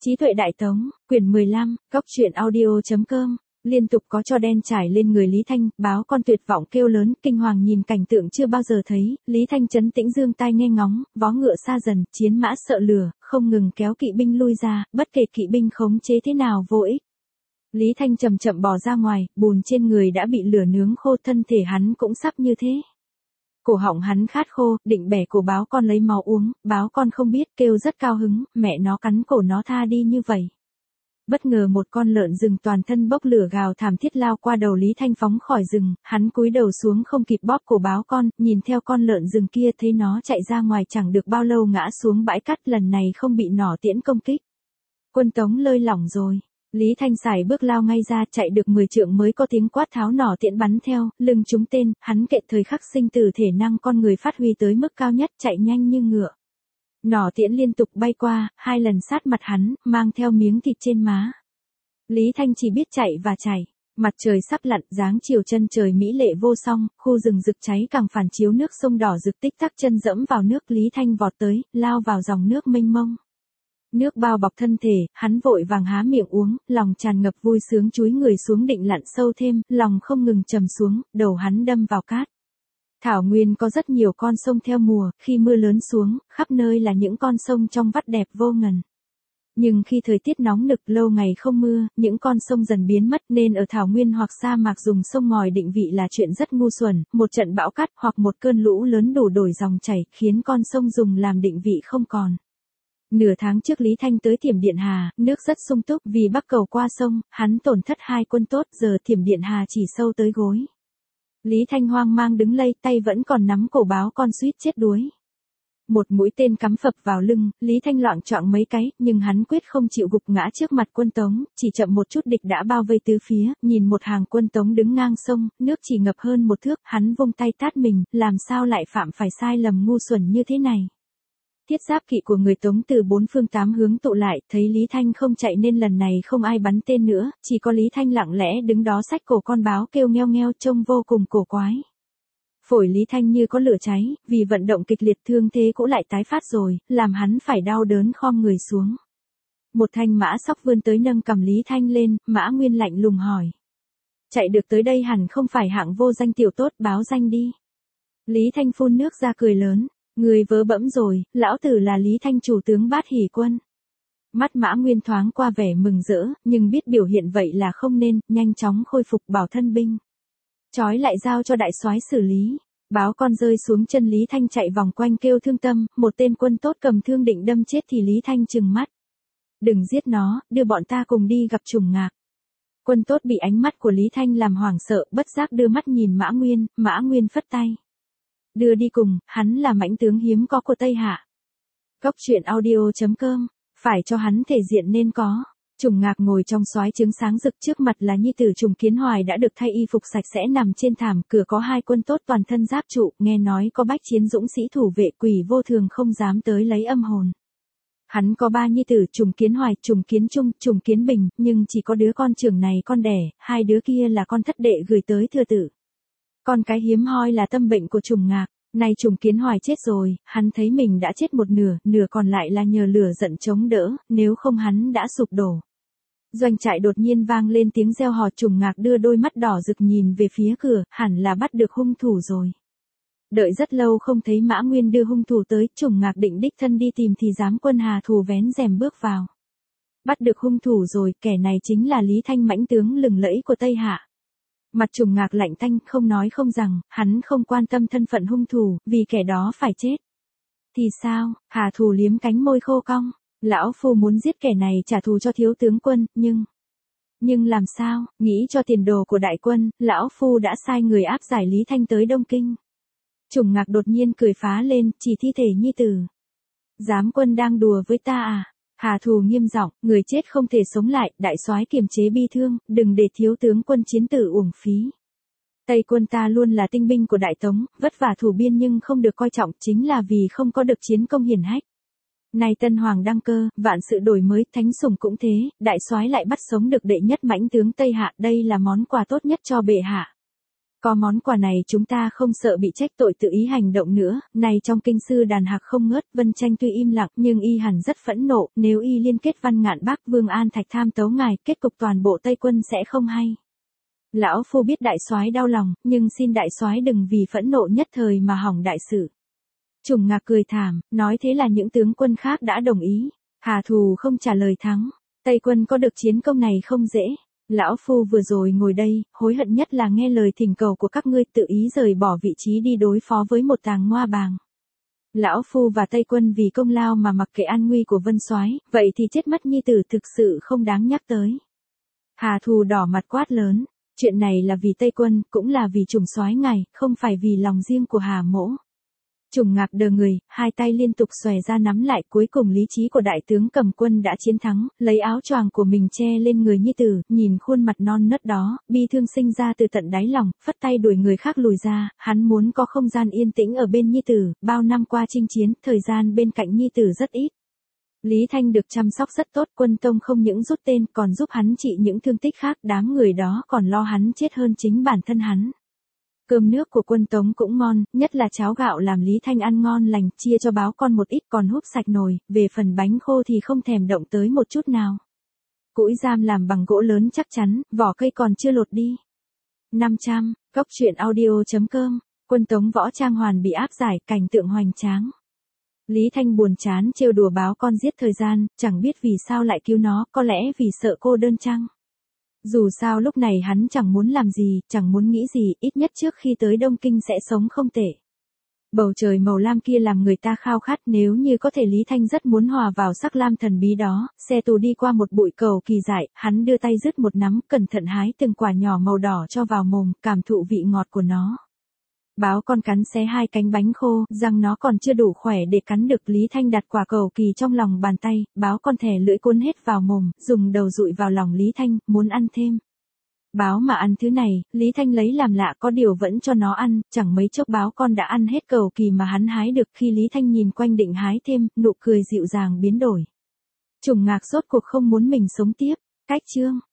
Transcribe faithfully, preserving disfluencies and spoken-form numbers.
Trí tuệ đại tống, quyển mười lăm, góc truyện audio.com, liên tục có tro đen trải lên người Lý Thanh, báo con tuyệt vọng kêu lớn, kinh hoàng nhìn cảnh tượng chưa bao giờ thấy, Lý Thanh trấn tĩnh dương tai nghe ngóng, vó ngựa xa dần, chiến mã sợ lửa, không ngừng kéo kỵ binh lui ra, bất kể kỵ binh khống chế thế nào vô ích. Lý Thanh chậm chậm bò ra ngoài, bùn trên người đã bị lửa nướng khô, thân thể hắn cũng sắp như thế. Cổ họng hắn khát khô, định bẻ cổ báo con lấy máu uống, báo con không biết, kêu rất cao hứng, mẹ nó cắn cổ nó tha đi như vậy. Bất ngờ một con lợn rừng toàn thân bốc lửa gào thảm thiết lao qua đầu Lý Thanh phóng khỏi rừng, hắn cúi đầu xuống không kịp bóp cổ báo con, nhìn theo con lợn rừng kia thấy nó chạy ra ngoài chẳng được bao lâu ngã xuống bãi cát, lần này không bị nỏ tiễn công kích. Quân Tống lơi lỏng rồi. Lý Thanh sải bước lao ngay ra, chạy được mười trượng mới có tiếng quát tháo nỏ tiễn bắn theo, lưng trúng tên, hắn kệ thời khắc sinh tử thể năng con người phát huy tới mức cao nhất, chạy nhanh như ngựa. Nỏ tiễn liên tục bay qua, hai lần sát mặt hắn, mang theo miếng thịt trên má. Lý Thanh chỉ biết chạy và chạy. Mặt trời sắp lặn, dáng chiều chân trời mỹ lệ vô song, khu rừng rực cháy càng phản chiếu nước sông đỏ rực tích tắc, chân dẫm vào nước, Lý Thanh vọt tới, lao vào dòng nước mênh mông. Nước bao bọc thân thể, hắn vội vàng há miệng uống, lòng tràn ngập vui sướng chúi người xuống định lặn sâu thêm, lòng không ngừng trầm xuống, đầu hắn đâm vào cát. Thảo Nguyên có rất nhiều con sông theo mùa, khi mưa lớn xuống, khắp nơi là những con sông trong vắt đẹp vô ngần. Nhưng khi thời tiết nóng nực lâu ngày không mưa, những con sông dần biến mất, nên ở Thảo Nguyên hoặc sa mạc dùng sông ngòi định vị là chuyện rất ngu xuẩn, một trận bão cát hoặc một cơn lũ lớn đủ đổi dòng chảy, khiến con sông dùng làm định vị không còn. Nửa tháng trước Lý Thanh tới Thiểm Điện Hà, nước rất sung túc, vì bắc cầu qua sông, hắn tổn thất hai quân tốt, giờ Thiểm Điện Hà chỉ sâu tới gối. Lý Thanh hoang mang đứng lây, tay vẫn còn nắm cổ báo con suýt chết đuối. Một mũi tên cắm phập vào lưng, Lý Thanh loạng choạng mấy cái, nhưng hắn quyết không chịu gục ngã trước mặt quân Tống, chỉ chậm một chút địch đã bao vây tứ phía, nhìn một hàng quân Tống đứng ngang sông, nước chỉ ngập hơn một thước, hắn vung tay tát mình, làm sao lại phạm phải sai lầm ngu xuẩn như thế này. Thiết giáp kỵ của người Tống từ bốn phương tám hướng tụ lại, thấy Lý Thanh không chạy nên lần này không ai bắn tên nữa, chỉ có Lý Thanh lặng lẽ đứng đó xách cổ con báo kêu ngheo ngheo trông vô cùng cổ quái. Phổi Lý Thanh như có lửa cháy, vì vận động kịch liệt thương thế cũ lại tái phát rồi, làm hắn phải đau đớn khom người xuống. Một thanh mã sóc vươn tới nâng cầm Lý Thanh lên, Mã Nguyên lạnh lùng hỏi. Chạy được tới đây hẳn không phải hạng vô danh tiểu tốt, báo danh đi. Lý Thanh phun nước ra cười lớn. Người vớ bẫm rồi, lão tử là Lý Thanh chủ tướng Bát Hỷ Quân. Mắt Mã Nguyên thoáng qua vẻ mừng rỡ, nhưng biết biểu hiện vậy là không nên, nhanh chóng khôi phục bảo thân binh. Chói lại giao cho đại soái xử lý. Báo con rơi xuống chân Lý Thanh chạy vòng quanh kêu thương tâm, một tên quân tốt cầm thương định đâm chết thì Lý Thanh trừng mắt. Đừng giết nó, đưa bọn ta cùng đi gặp Trùng Ngạc. Quân tốt bị ánh mắt của Lý Thanh làm hoảng sợ, bất giác đưa mắt nhìn Mã Nguyên, Mã Nguyên phất tay. Đưa đi cùng, hắn là mãnh tướng hiếm có của Tây Hạ. Góc truyện audio.com, phải cho hắn thể diện nên có. Trùng Ngạc ngồi trong soái trướng sáng rực, trước mặt là nhi tử Trùng Kiến Hoài đã được thay y phục sạch sẽ nằm trên thảm, cửa có hai quân tốt toàn thân giáp trụ, nghe nói có bách chiến dũng sĩ thủ vệ, quỷ vô thường không dám tới lấy âm hồn. Hắn có ba nhi tử, Trùng Kiến Hoài, Trùng Kiến Trung, Trùng Kiến Bình, nhưng chỉ có đứa con trưởng này con đẻ, hai đứa kia là con thất đệ gửi tới thừa tử. Con cái hiếm hoi là tâm bệnh của Trùng Ngạc, nay Trùng Kiến Hoài chết rồi, hắn thấy mình đã chết một nửa, nửa còn lại là nhờ lửa giận chống đỡ, nếu không hắn đã sụp đổ. Doanh trại đột nhiên vang lên tiếng reo hò, Trùng Ngạc đưa đôi mắt đỏ rực nhìn về phía cửa, hẳn là bắt được hung thủ rồi. Đợi rất lâu không thấy Mã Nguyên đưa hung thủ tới, Trùng Ngạc định đích thân đi tìm thì giám quân Hà Thù vén rèm bước vào. Bắt được hung thủ rồi, kẻ này chính là Lý Thanh mãnh tướng lừng lẫy của Tây Hạ. Mặt Trùng Ngạc lạnh tanh, không nói không rằng, hắn không quan tâm thân phận hung thủ, vì kẻ đó phải chết. Thì sao? Hà Thù liếm cánh môi khô cong. Lão phu muốn giết kẻ này trả thù cho thiếu tướng quân, nhưng... Nhưng làm sao? Nghĩ cho tiền đồ của đại quân, lão phu đã sai người áp giải Lý Thanh tới Đông Kinh. Trùng Ngạc đột nhiên cười phá lên, chỉ thi thể nhi tử. Giám quân đang đùa với ta à? Hà Thù nghiêm giọng, người chết không thể sống lại, đại soái kiềm chế bi thương, đừng để thiếu tướng quân chiến tử uổng phí. Tây quân ta luôn là tinh binh của Đại Tống, vất vả thủ biên nhưng không được coi trọng, chính là vì không có được chiến công hiển hách. Nay Tân Hoàng đăng cơ, vạn sự đổi mới, thánh sủng cũng thế, đại soái lại bắt sống được đệ nhất mãnh tướng Tây Hạ, đây là món quà tốt nhất cho bệ hạ. Có món quà này chúng ta không sợ bị trách tội tự ý hành động nữa, này trong kinh sư đàn hạc không ngớt, Vân Tranh tuy im lặng nhưng y hẳn rất phẫn nộ, nếu y liên kết Văn Ngạn Bác Vương An Thạch tham tấu ngài, kết cục toàn bộ Tây quân sẽ không hay. Lão phu biết đại soái đau lòng, nhưng xin đại soái đừng vì phẫn nộ nhất thời mà hỏng đại sự. Trùng Ngạc cười thảm, nói thế là những tướng quân khác đã đồng ý. Hà Thù không trả lời thắng. Tây quân có được chiến công này không dễ. Lão phu vừa rồi ngồi đây, hối hận nhất là nghe lời thỉnh cầu của các ngươi tự ý rời bỏ vị trí đi đối phó với một tàng ngoa bàng. Lão phu và Tây quân vì công lao mà mặc kệ an nguy của Vân soái, vậy thì chết mất nhi tử thực sự không đáng nhắc tới. Hà Thù đỏ mặt quát lớn, chuyện này là vì Tây quân, cũng là vì Trùng soái ngài, không phải vì lòng riêng của Hà mỗ. Trùng Ngạc đờ người, hai tay liên tục xòe ra nắm lại, cuối cùng lý trí của đại tướng cầm quân đã chiến thắng, lấy áo choàng của mình che lên người nhi tử, nhìn khuôn mặt non nớt đó, bi thương sinh ra từ tận đáy lòng, phất tay đuổi người khác lùi ra, hắn muốn có không gian yên tĩnh ở bên nhi tử, bao năm qua chinh chiến, thời gian bên cạnh nhi tử rất ít. Lý Thanh được chăm sóc rất tốt, Quân Tông không những rút tên còn giúp hắn trị những thương tích khác, đám người đó còn lo hắn chết hơn chính bản thân hắn. Cơm nước của Quân Tống cũng ngon, nhất là cháo gạo làm Lý Thanh ăn ngon lành, chia cho báo con một ít còn húp sạch nồi, về phần bánh khô thì không thèm động tới một chút nào. Cũi giam làm bằng gỗ lớn chắc chắn, vỏ cây còn chưa lột đi. năm trăm, Cốc truyện audio chấm com, Quân Tống võ trang hoàn bị áp giải, cảnh tượng hoành tráng. Lý Thanh buồn chán trêu đùa báo con giết thời gian, chẳng biết vì sao lại cứu nó, có lẽ vì sợ cô đơn chăng? Dù sao lúc này hắn chẳng muốn làm gì, chẳng muốn nghĩ gì, ít nhất trước khi tới Đông Kinh sẽ sống không tệ. Bầu trời màu lam kia làm người ta khao khát, nếu như có thể Lý Thanh rất muốn hòa vào sắc lam thần bí đó. Xe tù đi qua một bụi cầu kỳ dại, hắn đưa tay rứt một nắm, cẩn thận hái từng quả nhỏ màu đỏ cho vào mồm, cảm thụ vị ngọt của nó. Báo con cắn xé hai cánh bánh khô, răng nó còn chưa đủ khỏe để cắn được. Lý Thanh đặt quả cầu kỳ trong lòng bàn tay, báo con thè lưỡi cuốn hết vào mồm, dùng đầu dụi vào lòng Lý Thanh, muốn ăn thêm. Báo mà ăn thứ này, Lý Thanh lấy làm lạ, có điều vẫn cho nó ăn, chẳng mấy chốc báo con đã ăn hết cầu kỳ mà hắn hái được. Khi Lý Thanh nhìn quanh định hái thêm, nụ cười dịu dàng biến đổi. Trùng Ngạc rốt cuộc không muốn mình sống tiếp. Cách chương